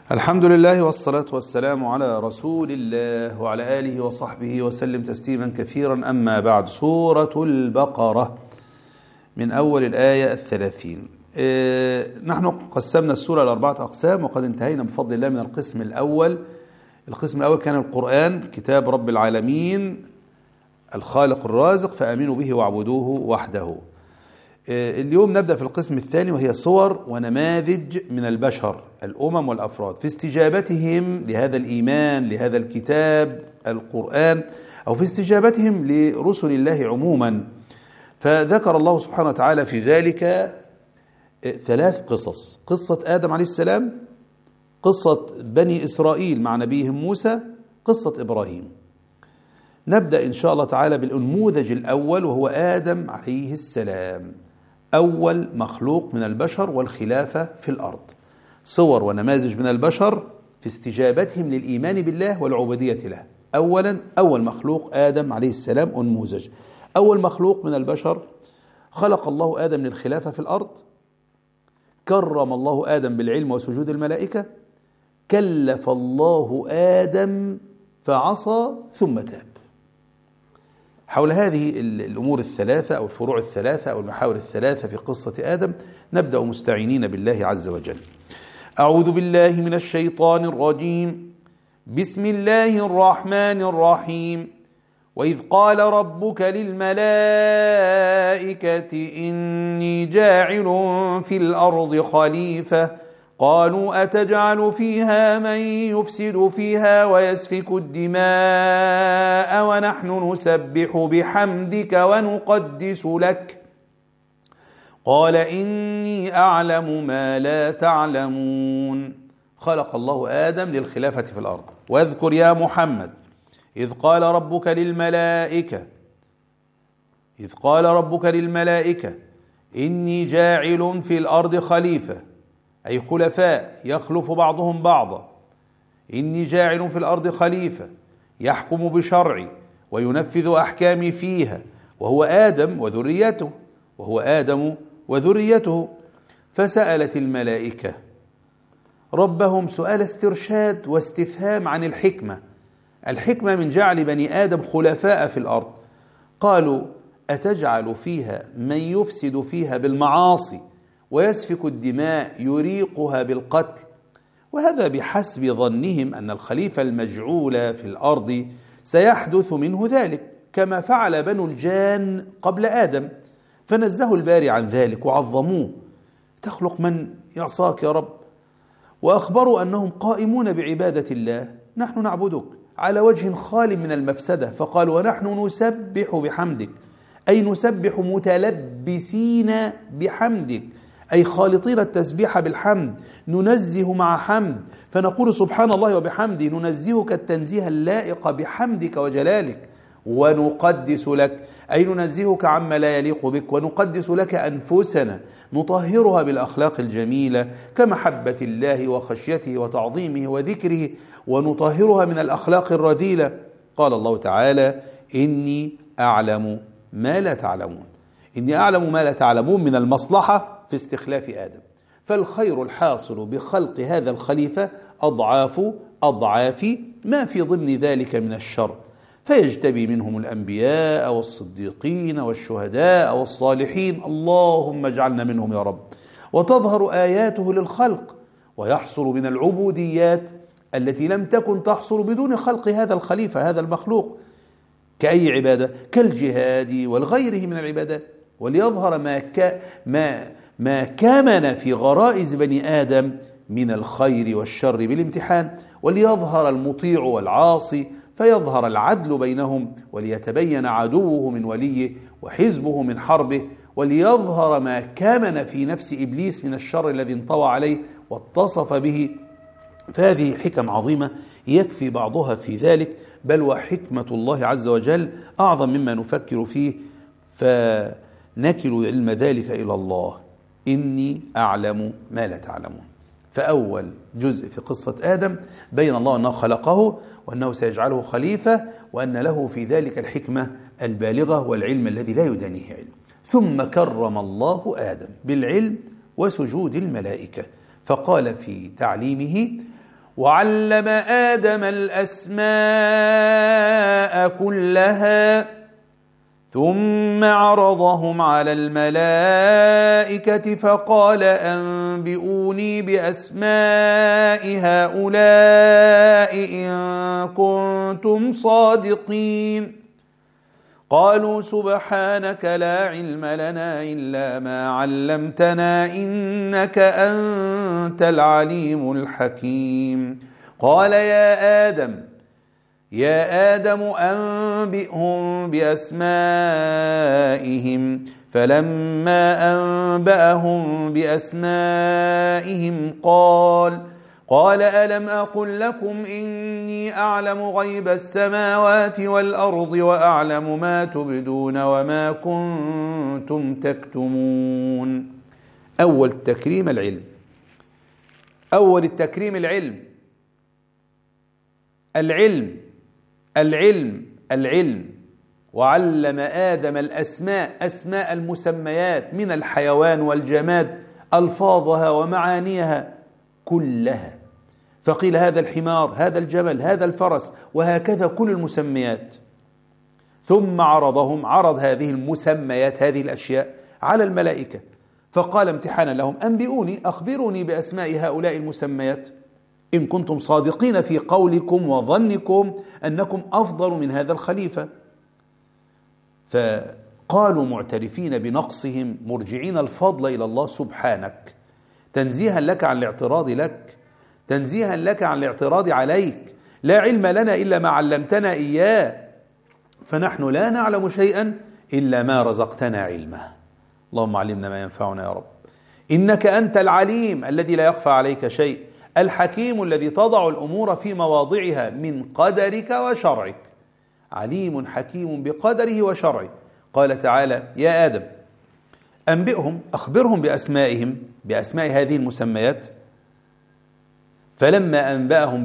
الحمد لله والصلاة والسلام على رسول الله وعلى آله وصحبه وسلم تسليما كثيرا. أما بعد، سورة البقرة من أول الآية 30. نحن قسمنا السورة إلى 4 أقسام، وقد انتهينا بفضل الله من القسم الأول. القسم الأول كان القرآن، كتاب رب العالمين الخالق الرازق، فآمنوا به واعبدوه وحده. اليوم نبدأ في القسم الثاني، وهي صور ونماذج من البشر، الأمم والأفراد، في استجابتهم لهذا الإيمان، لهذا الكتاب القرآن، أو في استجابتهم لرسل الله عموما. فذكر الله سبحانه وتعالى في ذلك 3 قصص: قصة آدم عليه السلام، قصة بني إسرائيل مع نبيهم موسى، قصة إبراهيم. نبدأ إن شاء الله تعالى بالنموذج الأول، وهو آدم عليه السلام، أول مخلوق من البشر والخلافة في الأرض. صور ونماذج من البشر في استجابتهم للإيمان بالله والعبودية له. أولا، أول مخلوق آدم عليه السلام، نموذج. أول مخلوق من البشر خلق الله آدم للخلافة في الأرض، كرم الله آدم بالعلم وسجود الملائكة، كلف الله آدم فعصى ثم تاب. حول هذه الأمور الثلاثة أو الفروع الثلاثة أو المحاور الثلاثة في قصة آدم نبدأ مستعينين بالله عز وجل. أعوذ بالله من الشيطان الرجيم. بسم الله الرحمن الرحيم. وإذ قال ربك للملائكة إني جاعل في الأرض خليفة قالوا أتجعل فيها من يفسد فيها ويسفك الدماء ونحن نسبح بحمدك ونقدس لك قال إني أعلم ما لا تعلمون. خلق الله آدم للخلافة في الأرض. واذكر يا محمد إذ قال ربك للملائكة إني جاعل في الأرض خليفة، أي خلفاء يخلف بعضهم بعضا. إني جاعل في الأرض خليفة يحكم بشرعي وينفذ أحكامي فيها، وهو آدم وذريته. فسألت الملائكة ربهم سؤال استرشاد واستفهام عن الحكمة من جعل بني آدم خلفاء في الأرض. قالوا أتجعل فيها من يفسد فيها بالمعاصي ويسفك الدماء يريقها بالقتل. وهذا بحسب ظنهم أن الخليفة المجعول في الأرض سيحدث منه ذلك، كما فعل بنو الجان قبل آدم، فنزهوا الباري عن ذلك وعظموه. تخلق من يعصاك يا رب؟ وأخبروا أنهم قائمون بعبادة الله. نحن نعبدك على وجه خال من المفسدة. فقالوا ونحن نسبح بحمدك، أي نسبح متلبسين بحمدك، أي خالطين التسبيح بالحمد، ننزه مع حمد، فنقول سبحان الله وبحمده، ننزهك التنزيه اللائق بحمدك وجلالك. ونقدس لك، أي ننزهك عما لا يليق بك، ونقدس لك أنفسنا، نطهرها بالأخلاق الجميلة كمحبة الله وخشيته وتعظيمه وذكره، ونطهرها من الأخلاق الرذيلة. قال الله تعالى إني أعلم ما لا تعلمون. إني أعلم ما لا تعلمون من المصلحة في استخلاف آدم. فالخير الحاصل بخلق هذا الخليفة أضعاف ما في ضمن ذلك من الشر، فيجتبي منهم الأنبياء والصديقين والشهداء والصالحين، اللهم اجعلنا منهم يا رب. وتظهر آياته للخلق، ويحصل من العبوديات التي لم تكن تحصل بدون خلق هذا الخليفة، هذا المخلوق، كأي عبادة، كالجهاد والغيره من العبادات. وليظهر ما كمن في غرائز بني آدم من الخير والشر بالامتحان، وليظهر المطيع والعاصي فيظهر العدل بينهم، وليتبين عدوه من وليه وحزبه من حربه، وليظهر ما كمن في نفس إبليس من الشر الذي انطوى عليه واتصف به. فهذه حكم عظيمة يكفي بعضها في ذلك، بل وحكمة الله عز وجل أعظم مما نفكر فيه، فنكل علم ذلك إلى الله. إني أعلم ما لا تعلمون. فأول جزء في قصة آدم بين الله أنه خلقه وأنه سيجعله خليفة، وأن له في ذلك الحكمة البالغة والعلم الذي لا يدانيه علم. ثم كرم الله آدم بالعلم وسجود الملائكة، فقال في تعليمه وعلم آدم الأسماء كلها ثم عرضهم على الملائكة فقال أنبئوني بأسماء هؤلاء إن كنتم صادقين قالوا سبحانك لا علم لنا إلا ما علمتنا إنك أنت العليم الحكيم قال يا آدم أنبئهم بأسمائهم فلما أنبأهم بأسمائهم قال ألم أقل لكم إني أعلم غيب السماوات والأرض وأعلم ما تبدون وما كنتم تكتمون. أول التكريم العلم. وعلم آدم أسماء المسميات من الحيوان والجماد ألفاظها ومعانيها كلها، فقيل هذا الحمار، هذا الجمل، هذا الفرس، وهكذا كل المسميات. ثم عرض هذه المسميات، هذه الأشياء على الملائكة، فقال امتحانا لهم أخبروني بأسماء هؤلاء المسميات إن كنتم صادقين في قولكم وظنكم أنكم أفضل من هذا الخليفة. فقالوا معترفين بنقصهم مرجعين الفضل إلى الله سبحانك، تنزيها لك عن الاعتراض لك، تنزيها لك عن الاعتراض عليك. لا علم لنا إلا ما علمتنا إياه، فنحن لا نعلم شيئا إلا ما رزقتنا علمه. اللهم علمنا ما ينفعنا يا رب. إنك أنت العليم الذي لا يخفى عليك شيء، الحكيم الذي تضع الأمور في مواضعها من قدرك وشرعك، عليم حكيم بقدره وشرعه. قال تعالى يا آدم أخبرهم بأسماء هذه المسميات. فلما أنبأهم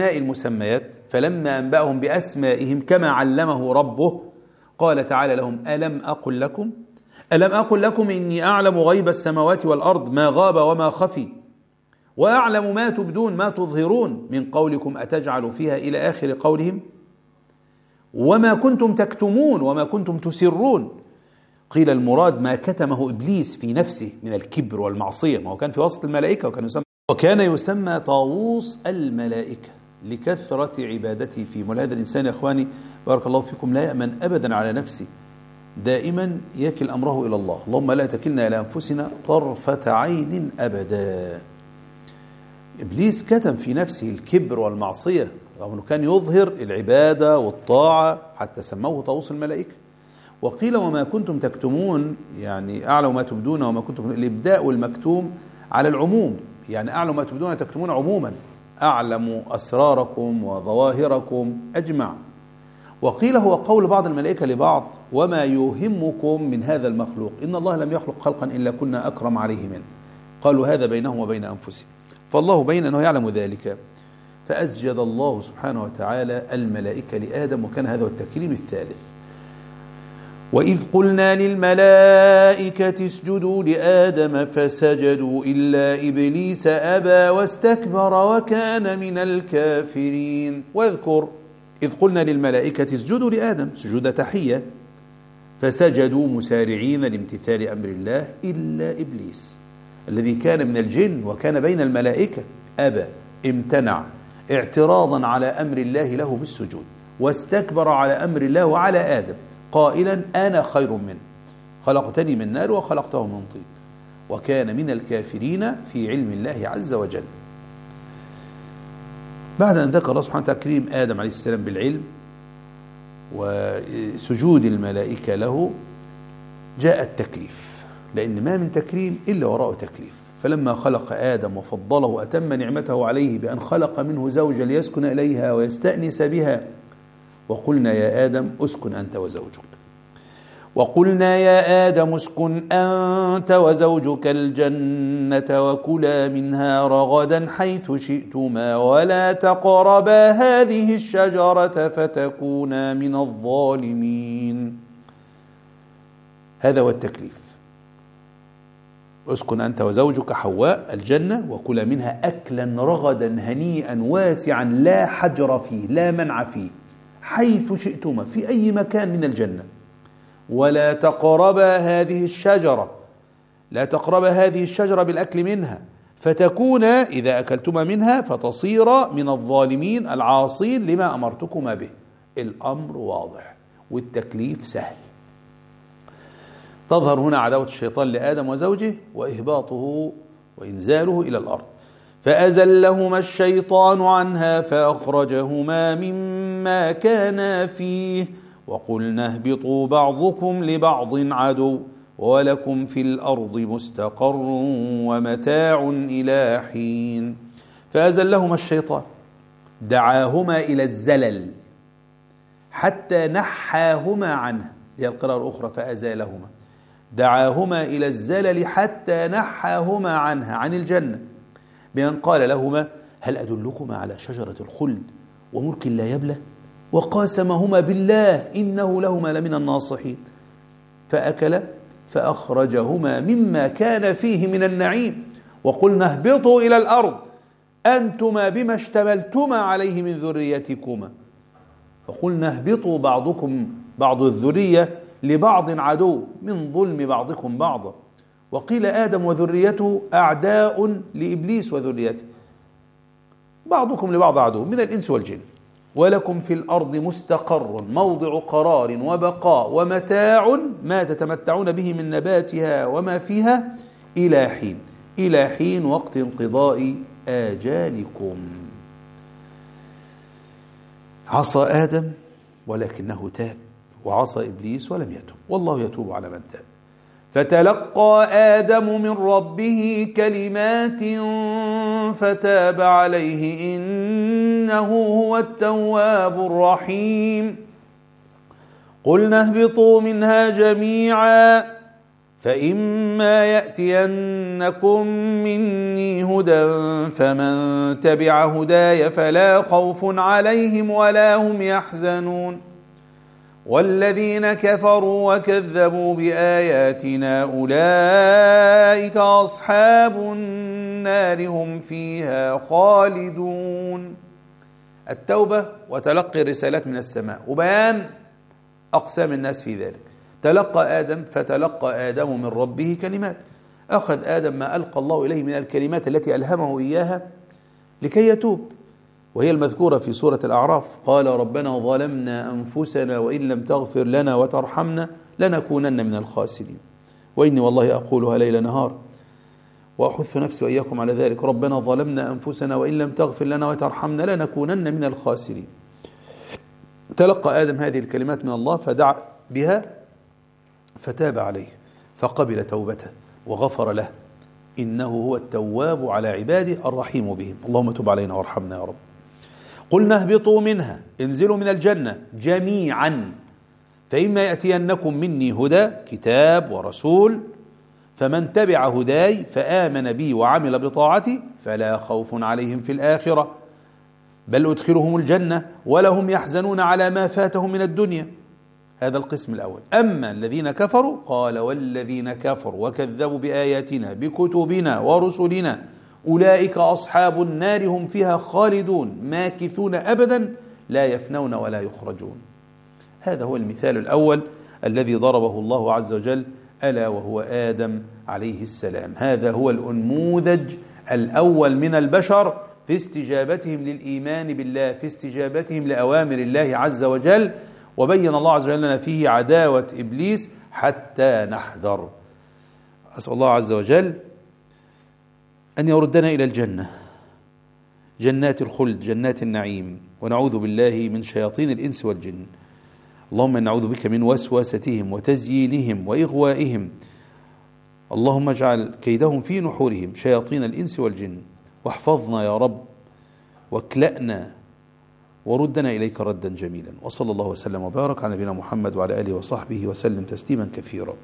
بأسمائهم كما علمه ربه قال تعالى لهم ألم أقل لكم إني أعلم غيب السماوات والأرض ما غاب وما خفي وأعلم ما تبدون ما تظهرون من قولكم أتجعل فيها إلى آخر قولهم وما كنتم تكتمون وما كنتم تسرون. قيل المراد ما كتمه إبليس في نفسه من الكبر والمعصية، ما هو كان في وسط الملائكة وكان يسمى طاووس الملائكة لكثرة عبادته فيهم. ولهذا الإنسان يا أخواني بارك الله فيكم لا يأمن أبدا على نفسه، دائما يكل أمره إلى الله. اللهم لا تكلنا إلى أنفسنا طرفة عين أبدا. إبليس كتم في نفسه الكبر والمعصية رغم أنه كان يظهر العبادة والطاعة، حتى سموه طاووس الملائكة. وقيل وما كنتم تكتمون، يعني أعلم ما تبدون وما كنتم، الإبداء والمكتوم على العموم، يعني أعلم ما تبدون تكتمون عموما، أعلم أسراركم وظواهركم أجمع. وقيل هو قول بعض الملائكة لبعض وما يوهمكم من هذا المخلوق إن الله لم يخلق خلقا إلا كنا أكرم عليه منه. قالوا هذا بينهم وبين أنفسهم، فالله بين أنه يعلم ذلك. فأسجد الله سبحانه وتعالى الملائكة لآدم، وكان هذا التكريم الثالث. وإذ قلنا للملائكة اسجدوا لآدم فسجدوا إلا إبليس أبى واستكبر وكان من الكافرين. واذكر إذ قلنا للملائكة اسجدوا لآدم سجود تحية، فسجدوا مسارعين لامتثال أمر الله إلا إبليس الذي كان من الجن وكان بين الملائكة أبى، امتنع اعتراضا على أمر الله له بالسجود، واستكبر على أمر الله وعلى آدم قائلا أنا خير منه، خلقتني من نار وخلقته من طين، وكان من الكافرين في علم الله عز وجل. بعد أن ذكر الله سبحانه وتعالى تكريم آدم عليه السلام بالعلم وسجود الملائكة له، جاء التكليف، لأن ما من تكريم إلا وراءه تكليف. فلما خلق آدم وفضله وأتم نعمته عليه بأن خلق منه زوجا ليسكن إليها ويستأنس بها، وقلنا يا آدم اسكن أنت وزوجك، وقلنا يا آدم اسكن أنت وزوجك الجنة وكلا منها رغدا حيث شئتما ولا تقربا هذه الشجرة فتكونا من الظالمين. هذا هو التكليف. اسكن أنت وزوجك حواء الجنة وكلا منها أكلا رغدا هنيئا واسعا لا حجر فيه لا منع فيه حيث شئتما في أي مكان من الجنة، ولا تقربا هذه الشجرة، لا تقربا هذه الشجرة بالأكل منها فتكونا إذا أكلتما منها فتصير من الظالمين العاصين لما أمرتكما به. الأمر واضح والتكليف سهل. تظهر هنا عداوة الشيطان لآدم وزوجه وإهباطه وإنزاله إلى الأرض. فأزلهما الشيطان عنها فأخرجهما مما كانا فيه وقلنا اهبطوا بعضكم لبعض عدو ولكم في الأرض مستقر ومتاع إلى حين. فأزلهما الشيطان، دعاهما إلى الزلل حتى نحاهما عنه، هي القراءة الأخرى فأزالهما، دعاهما إلى الزلل حتى نحاهما عنها عن الجنة، بأن قال لهما هل أدلكما على شجرة الخلد وملك لا يبلى، وقاسمهما بالله إنه لهما لمن الناصحين، فأكل فأخرجهما مما كان فيه من النعيم وقلنا اهبطوا إلى الأرض أنتما بما اشتملتما عليه من ذريتكما، وقلنا اهبطوا بعضكم بعض الذرية لبعض عدو من ظلم بعضكم بعضا. وقيل آدم وذريته أعداء لإبليس وذريته، بعضكم لبعض عدو من الإنس والجن. ولكم في الأرض مستقر موضع قرار وبقاء ومتاع ما تتمتعون به من نباتها وما فيها إلى حين، إلى حين وقت انقضاء آجالكم. عصى آدم ولكنه تاب، وعصى إبليس ولم يتب، والله يتوب على من تاب. فتلقى آدم من ربه كلمات فتاب عليه إنه هو التواب الرحيم. قلنا اهبطوا منها جميعا فإما يأتينكم مني هدى فمن تبع هداي فلا خوف عليهم ولا هم يحزنون والذين كفروا وكذبوا بآياتنا أولئك أصحاب النار هم فيها خالدون. التوبة وتلقي الرسالات من السماء وبيان أقسام الناس في ذلك. تلقى آدم فتلقى آدم من ربه كلمات، أخذ آدم ما ألقى الله إليه من الكلمات التي ألهمه إياها لكي يتوب، وهي المذكورة في سورة الأعراف. قال ربنا ظلمنا أنفسنا وإن لم تغفر لنا وترحمنا لنكونن من الخاسرين. وإني والله أقولها ليل نهار وأحث نفسي وإياكم على ذلك، ربنا ظلمنا أنفسنا وإن لم تغفر لنا وترحمنا لنكونن من الخاسرين. تلقى آدم هذه الكلمات من الله فدعا بها فتاب عليه فقبل توبته وغفر له إنه هو التواب على عباده الرحيم بهم. اللهم تب علينا وارحمنا يا رب. قلنا اهبطوا منها، انزلوا من الجنة جميعا فإما يأتينكم مني هدى كتاب ورسول فمن تبع هداي فآمن بي وعمل بطاعتي فلا خوف عليهم في الآخرة بل أدخلهم الجنة ولا هم يحزنون على ما فاتهم من الدنيا. هذا القسم الأول. أما الذين كفروا قال والذين كفروا وكذبوا بآياتنا بكتبنا ورسلنا أولئك أصحاب النار هم فيها خالدون ماكثون أبدا لا يفنون ولا يخرجون. هذا هو المثال الأول الذي ضربه الله عز وجل ألا وهو آدم عليه السلام. هذا هو الأنموذج الأول من البشر في استجابتهم للإيمان بالله، في استجابتهم لأوامر الله عز وجل. وبين الله عز وجل لنا فيه عداوة إبليس حتى نحذر. أسأل الله عز وجل أن يردنا إلى الجنة، جنات الخلد، جنات النعيم، ونعوذ بالله من شياطين الإنس والجن. اللهم نعوذ بك من وسوستهم وتزيينهم وإغوائهم. اللهم اجعل كيدهم في نحورهم شياطين الإنس والجن، واحفظنا يا رب واكلأنا وردنا إليك ردا جميلا. وصلى الله وسلم وبارك على نبينا محمد وعلى آله وصحبه وسلم تسليما كثيرا.